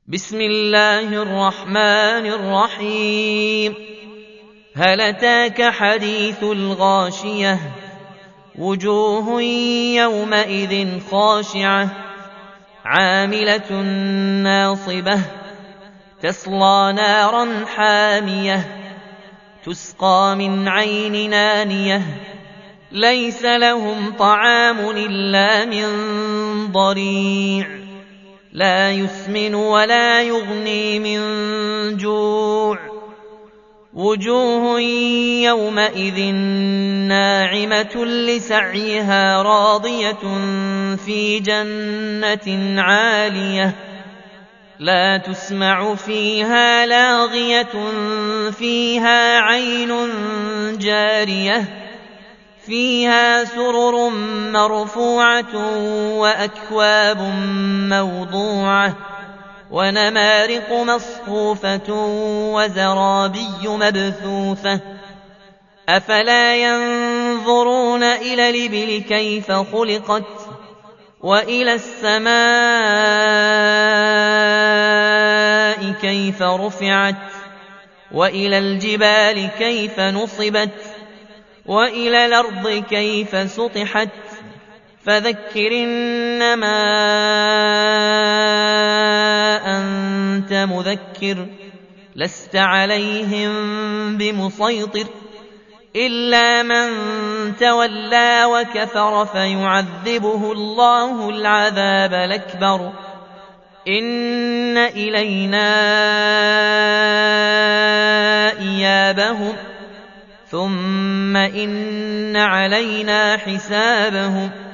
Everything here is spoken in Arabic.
بسم الله الرحمن الرحيم. هل أتاك حديث الغاشية؟ وجوه يومئذ خاشعة عاملة ناصبة تصلى نارا حامية تسقى من عين آنية ليس لهم طعام إلا من ضريع لا يسمن ولا يغني من جوع. وجوه يومئذ ناعمة لسعيها راضية في جنة عالية لا تسمع فيها لاغية فيها عين جارية فيها سرر مرفوعة وأكواب موضوعة ونمارق مصفوفة وزرابي مبثوثة أفلا ينظرون إلى الإبل كيف خلقت وإلى السماء كيف رفعت وإلى الجبال كيف نصبت وإلى الأرض كيف سطحت فذكر إنما أنت مذكر لست عليهم بمسيطر إلا من تولى وكفر فيعذبه الله العذاب الأكبر إن إلينا إيابهم ثم إن علينا حسابهم